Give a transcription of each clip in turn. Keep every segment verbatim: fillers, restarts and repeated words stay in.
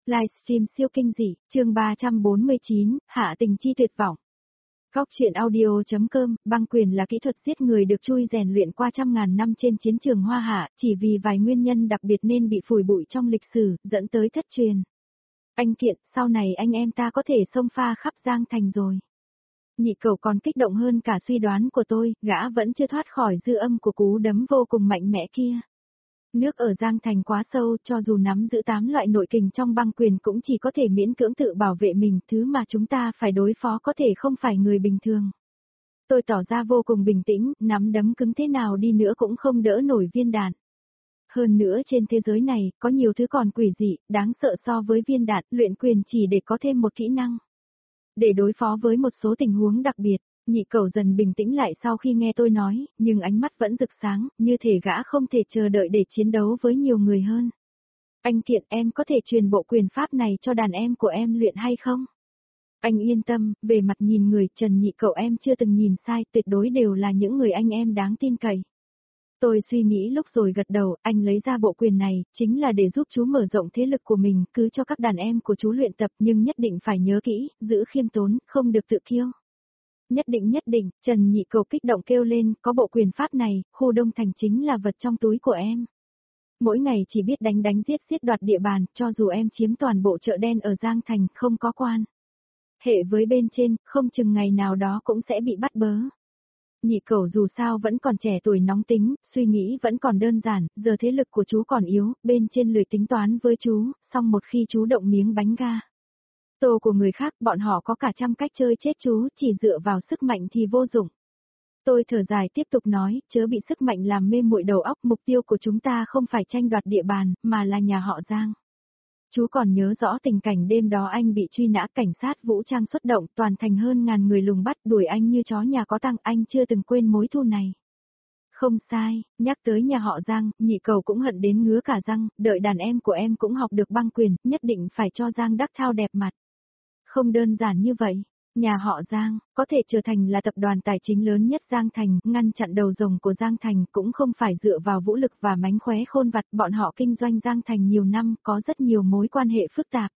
Livestream siêu kinh dị, chương ba trăm bốn mươi chín, Hạ Tình Chi tuyệt vọng. Góc truyện audio.com, băng quyền là kỹ thuật giết người được chui rèn luyện qua trăm ngàn năm trên chiến trường Hoa Hạ, chỉ vì vài nguyên nhân đặc biệt nên bị phủi bụi trong lịch sử, dẫn tới thất truyền. Anh Kiện, sau này anh em ta có thể xông pha khắp Giang Thành rồi. Nhị Cẩu còn kích động hơn cả suy đoán của tôi, gã vẫn chưa thoát khỏi dư âm của cú đấm vô cùng mạnh mẽ kia. Nước ở Giang Thành quá sâu, cho dù nắm giữ tám loại nội kình trong băng quyền cũng chỉ có thể miễn cưỡng tự bảo vệ mình, thứ mà chúng ta phải đối phó có thể không phải người bình thường. Tôi tỏ ra vô cùng bình tĩnh, nắm đấm cứng thế nào đi nữa cũng không đỡ nổi viên đạn. Hơn nữa trên thế giới này, có nhiều thứ còn quỷ dị, đáng sợ so với viên đạn, luyện quyền chỉ để có thêm một kỹ năng. Để đối phó với một số tình huống đặc biệt. Nhị Cẩu dần bình tĩnh lại sau khi nghe tôi nói, nhưng ánh mắt vẫn rực sáng, như thể gã không thể chờ đợi để chiến đấu với nhiều người hơn. Anh Kiện, em có thể truyền bộ quyền pháp này cho đàn em của em luyện hay không? Anh yên tâm, về mặt nhìn người, Trần Nhị Cẩu em chưa từng nhìn sai, tuyệt đối đều là những người anh em đáng tin cậy. Tôi suy nghĩ lúc rồi gật đầu, anh lấy ra bộ quyền này, chính là để giúp chú mở rộng thế lực của mình, cứ cho các đàn em của chú luyện tập nhưng nhất định phải nhớ kỹ, giữ khiêm tốn, không được tự kiêu. Nhất định nhất định, Trần Nhị Cẩu kích động kêu lên, có bộ quyền pháp này, khu Đông Thành chính là vật trong túi của em. Mỗi ngày chỉ biết đánh đánh giết giết đoạt địa bàn, cho dù em chiếm toàn bộ chợ đen ở Giang Thành, không có quan hệ với bên trên, không chừng ngày nào đó cũng sẽ bị bắt bớ. Nhị Cẩu dù sao vẫn còn trẻ tuổi nóng tính, suy nghĩ vẫn còn đơn giản, giờ thế lực của chú còn yếu, bên trên lười tính toán với chú, xong một khi chú động miếng bánh ga. Tô của người khác, bọn họ có cả trăm cách chơi chết chú, chỉ dựa vào sức mạnh thì vô dụng. Tôi thở dài tiếp tục nói, chớ bị sức mạnh làm mê muội đầu óc, mục tiêu của chúng ta không phải tranh đoạt địa bàn, mà là nhà họ Giang. Chú còn nhớ rõ tình cảnh đêm đó anh bị truy nã, cảnh sát vũ trang xuất động, toàn thành hơn ngàn người lùng bắt, đuổi anh như chó nhà có tang, anh chưa từng quên mối thù này. Không sai, nhắc tới nhà họ Giang, Nhị Cẩu cũng hận đến ngứa cả răng, đợi đàn em của em cũng học được băng quyền, nhất định phải cho Giang Đắc Thao đẹp mặt. Không đơn giản như vậy, nhà họ Giang, có thể trở thành là tập đoàn tài chính lớn nhất Giang Thành, ngăn chặn đầu rồng của Giang Thành cũng không phải dựa vào vũ lực và mánh khóe khôn vặt, bọn họ kinh doanh Giang Thành nhiều năm, có rất nhiều mối quan hệ phức tạp.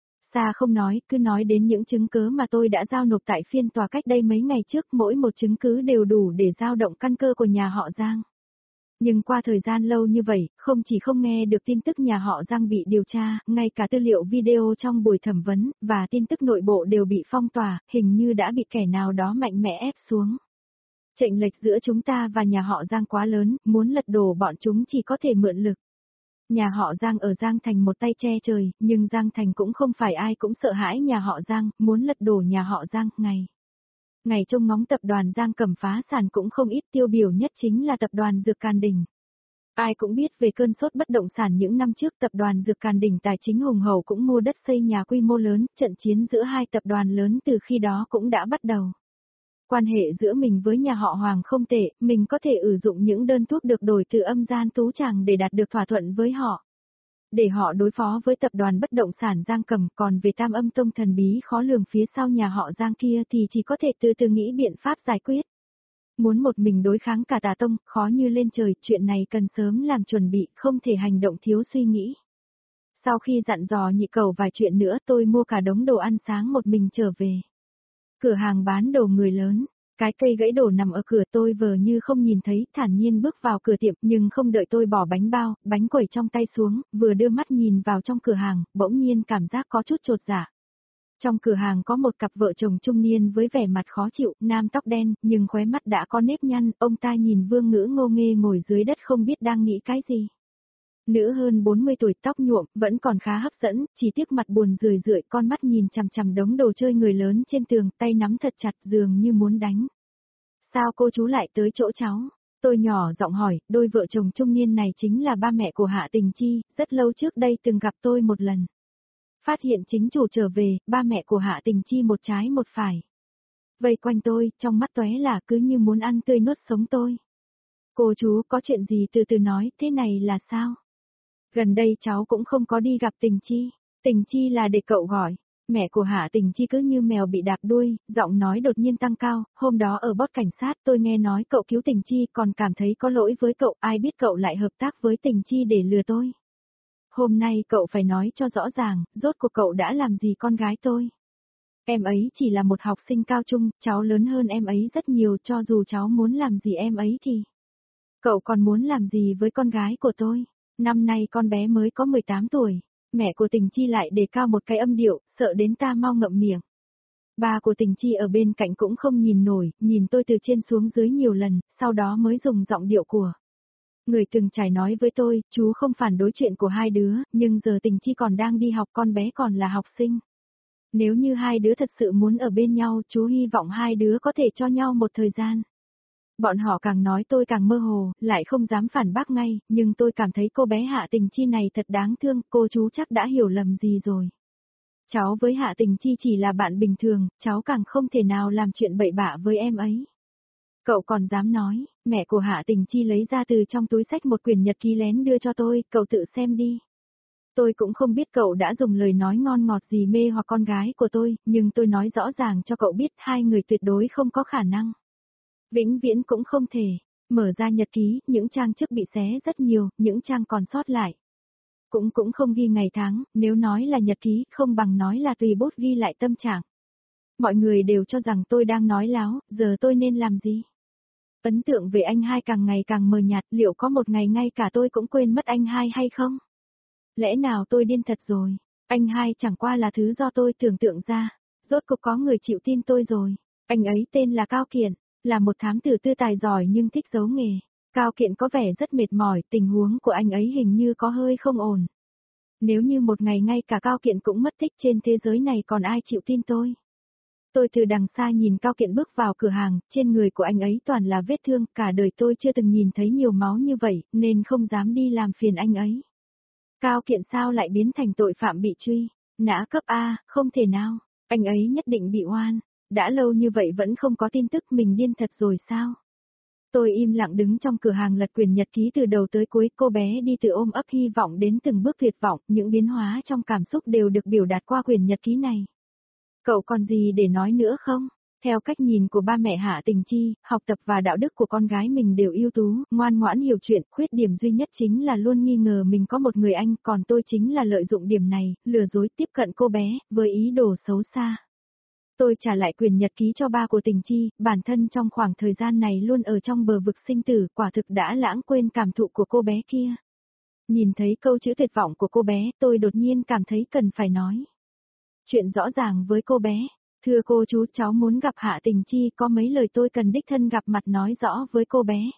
Xa không nói, cứ nói đến những chứng cứ mà tôi đã giao nộp tại phiên tòa cách đây mấy ngày trước, mỗi một chứng cứ đều đủ để dao động căn cơ của nhà họ Giang. Nhưng qua thời gian lâu như vậy, không chỉ không nghe được tin tức nhà họ Giang bị điều tra, ngay cả tư liệu video trong buổi thẩm vấn, và tin tức nội bộ đều bị phong tỏa, hình như đã bị kẻ nào đó mạnh mẽ ép xuống. Chênh lệch giữa chúng ta và nhà họ Giang quá lớn, muốn lật đổ bọn chúng chỉ có thể mượn lực. Nhà họ Giang ở Giang Thành một tay che trời, nhưng Giang Thành cũng không phải ai cũng sợ hãi nhà họ Giang, muốn lật đổ nhà họ Giang, ngày. Ngày trông ngóng tập đoàn Giang Cầm phá sản cũng không ít, tiêu biểu nhất chính là tập đoàn Dược Càn Đình. Ai cũng biết về cơn sốt bất động sản những năm trước, tập đoàn Dược Càn Đình tài chính hùng hậu cũng mua đất xây nhà quy mô lớn, trận chiến giữa hai tập đoàn lớn từ khi đó cũng đã bắt đầu. Quan hệ giữa mình với nhà họ Hoàng không tệ, mình có thể sử dụng những đơn thuốc được đổi từ âm gian tú tràng để đạt được thỏa thuận với họ. Để họ đối phó với tập đoàn bất động sản Giang Cầm, còn về Tam Âm Tông thần bí khó lường phía sau nhà họ Giang kia thì chỉ có thể từ từ nghĩ biện pháp giải quyết. Muốn một mình đối kháng cả Tà Tông, khó như lên trời, chuyện này cần sớm làm chuẩn bị, không thể hành động thiếu suy nghĩ. Sau khi dặn dò Nhị Cẩu vài chuyện nữa, tôi mua cả đống đồ ăn sáng một mình trở về. Cửa hàng bán đồ người lớn. Cái cây gãy đổ nằm ở cửa, tôi vờ như không nhìn thấy, thản nhiên bước vào cửa tiệm, nhưng không đợi tôi bỏ bánh bao, bánh quẩy trong tay xuống, vừa đưa mắt nhìn vào trong cửa hàng, bỗng nhiên cảm giác có chút chột dạ. Trong cửa hàng có một cặp vợ chồng trung niên với vẻ mặt khó chịu, nam tóc đen, nhưng khóe mắt đã có nếp nhăn, ông ta nhìn Vương Ngữ ngô nghê ngồi dưới đất không biết đang nghĩ cái gì. Nữ hơn bốn mươi tuổi, tóc nhuộm, vẫn còn khá hấp dẫn, chỉ tiếc mặt buồn rười rượi, con mắt nhìn chằm chằm đống đồ chơi người lớn trên tường, tay nắm thật chặt dường như muốn đánh. Sao cô chú lại tới chỗ cháu? Tôi nhỏ giọng hỏi, đôi vợ chồng trung niên này chính là ba mẹ của Hạ Tình Chi, rất lâu trước đây từng gặp tôi một lần. Phát hiện chính chủ trở về, ba mẹ của Hạ Tình Chi một trái một phải. Vây quanh tôi, trong mắt tóe là cứ như muốn ăn tươi nuốt sống tôi. Cô chú có chuyện gì từ từ nói, thế này là sao? Gần đây cháu cũng không có đi gặp Tình Chi. Tình Chi là để cậu gọi. Mẹ của Hạ Tình Chi cứ như mèo bị đạp đuôi, giọng nói đột nhiên tăng cao, hôm đó ở bót cảnh sát tôi nghe nói cậu cứu Tình Chi còn cảm thấy có lỗi với cậu, ai biết cậu lại hợp tác với Tình Chi để lừa tôi. Hôm nay cậu phải nói cho rõ ràng, rốt cuộc cậu đã làm gì con gái tôi. Em ấy chỉ là một học sinh cao trung, cháu lớn hơn em ấy rất nhiều, cho dù cháu muốn làm gì em ấy thì. Cậu còn muốn làm gì với con gái của tôi? Năm nay con bé mới có mười tám tuổi. Mẹ của Tình Chi lại đề cao một cái âm điệu, sợ đến ta mau ngậm miệng. Ba của Tình Chi ở bên cạnh cũng không nhìn nổi, nhìn tôi từ trên xuống dưới nhiều lần, sau đó mới dùng giọng điệu của người từng trải nói với tôi, chú không phản đối chuyện của hai đứa, nhưng giờ Tình Chi còn đang đi học, con bé còn là học sinh. Nếu như hai đứa thật sự muốn ở bên nhau, chú hy vọng hai đứa có thể cho nhau một thời gian. Bọn họ càng nói tôi càng mơ hồ, lại không dám phản bác ngay, nhưng tôi cảm thấy cô bé Hạ Tình Chi này thật đáng thương, cô chú chắc đã hiểu lầm gì rồi. Cháu với Hạ Tình Chi chỉ là bạn bình thường, cháu càng không thể nào làm chuyện bậy bạ với em ấy. Cậu còn dám nói, mẹ của Hạ Tình Chi lấy ra từ trong túi xách một quyển nhật ký lén đưa cho tôi, cậu tự xem đi. Tôi cũng không biết cậu đã dùng lời nói ngon ngọt gì mê hoặc con gái của tôi, nhưng tôi nói rõ ràng cho cậu biết hai người tuyệt đối không có khả năng. Vĩnh viễn cũng không thể. Mở ra nhật ký, những trang trước bị xé rất nhiều, những trang còn sót lại. Cũng cũng không ghi ngày tháng, nếu nói là nhật ký không bằng nói là tùy bút ghi lại tâm trạng. Mọi người đều cho rằng tôi đang nói láo, giờ tôi nên làm gì? Ấn tượng về anh hai càng ngày càng mờ nhạt, liệu có một ngày ngay cả tôi cũng quên mất anh hai hay không? Lẽ nào tôi điên thật rồi? Anh hai chẳng qua là thứ do tôi tưởng tượng ra. Rốt cuộc có người chịu tin tôi rồi. Anh ấy tên là Cao Kiện, là một thám tử tư tài giỏi nhưng thích giấu nghề. Cao Kiện có vẻ rất mệt mỏi, tình huống của anh ấy hình như có hơi không ổn. Nếu như một ngày ngay cả Cao Kiện cũng mất tích trên thế giới này còn ai chịu tin tôi? Tôi từ đằng xa nhìn Cao Kiện bước vào cửa hàng, trên người của anh ấy toàn là vết thương, cả đời tôi chưa từng nhìn thấy nhiều máu như vậy, nên không dám đi làm phiền anh ấy. Cao Kiện sao lại biến thành tội phạm bị truy? Nã cấp A, không thể nào, anh ấy nhất định bị oan. Đã lâu như vậy vẫn không có tin tức, mình điên thật rồi sao? Tôi im lặng đứng trong cửa hàng lật quyển nhật ký từ đầu tới cuối, cô bé đi từ ôm ấp hy vọng đến từng bước tuyệt vọng, những biến hóa trong cảm xúc đều được biểu đạt qua quyển nhật ký này. Cậu còn gì để nói nữa không? Theo cách nhìn của ba mẹ Hạ Tình Chi, học tập và đạo đức của con gái mình đều ưu tú, ngoan ngoãn hiểu chuyện, khuyết điểm duy nhất chính là luôn nghi ngờ mình có một người anh, còn tôi chính là lợi dụng điểm này, lừa dối tiếp cận cô bé, với ý đồ xấu xa. Tôi trả lại quyền nhật ký cho ba của Tình Chi, bản thân trong khoảng thời gian này luôn ở trong bờ vực sinh tử, quả thực đã lãng quên cảm thụ của cô bé kia. Nhìn thấy câu chữ tuyệt vọng của cô bé, tôi đột nhiên cảm thấy cần phải nói chuyện rõ ràng với cô bé. Thưa cô chú, cháu muốn gặp Hạ Tình Chi, có mấy lời tôi cần đích thân gặp mặt nói rõ với cô bé.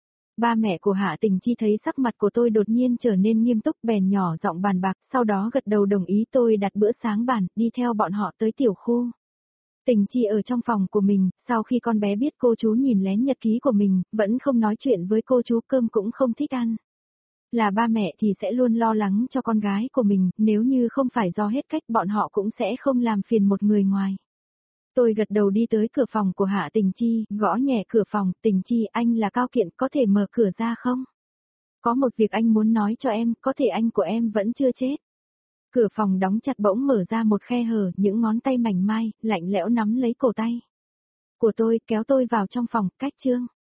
Ba mẹ của Hạ Tình Chi thấy sắc mặt của tôi đột nhiên trở nên nghiêm túc, bèn nhỏ giọng bàn bạc, sau đó gật đầu đồng ý. Tôi đặt bữa sáng bàn, đi theo bọn họ tới tiểu khu. Tình Chi ở trong phòng của mình, sau khi con bé biết cô chú nhìn lén nhật ký của mình, vẫn không nói chuyện với cô chú, cơm cũng không thích ăn. Là ba mẹ thì sẽ luôn lo lắng cho con gái của mình, nếu như không phải do hết cách bọn họ cũng sẽ không làm phiền một người ngoài. Tôi gật đầu đi tới cửa phòng của Hạ Tình Chi, gõ nhẹ cửa phòng. Tình Chi, anh là Cao Kiện, có thể mở cửa ra không? Có một việc anh muốn nói cho em, có thể anh của em vẫn chưa chết. Cửa phòng đóng chặt bỗng mở ra một khe hở, những ngón tay mảnh mai, lạnh lẽo nắm lấy cổ tay của tôi, kéo tôi vào trong phòng. Cách chương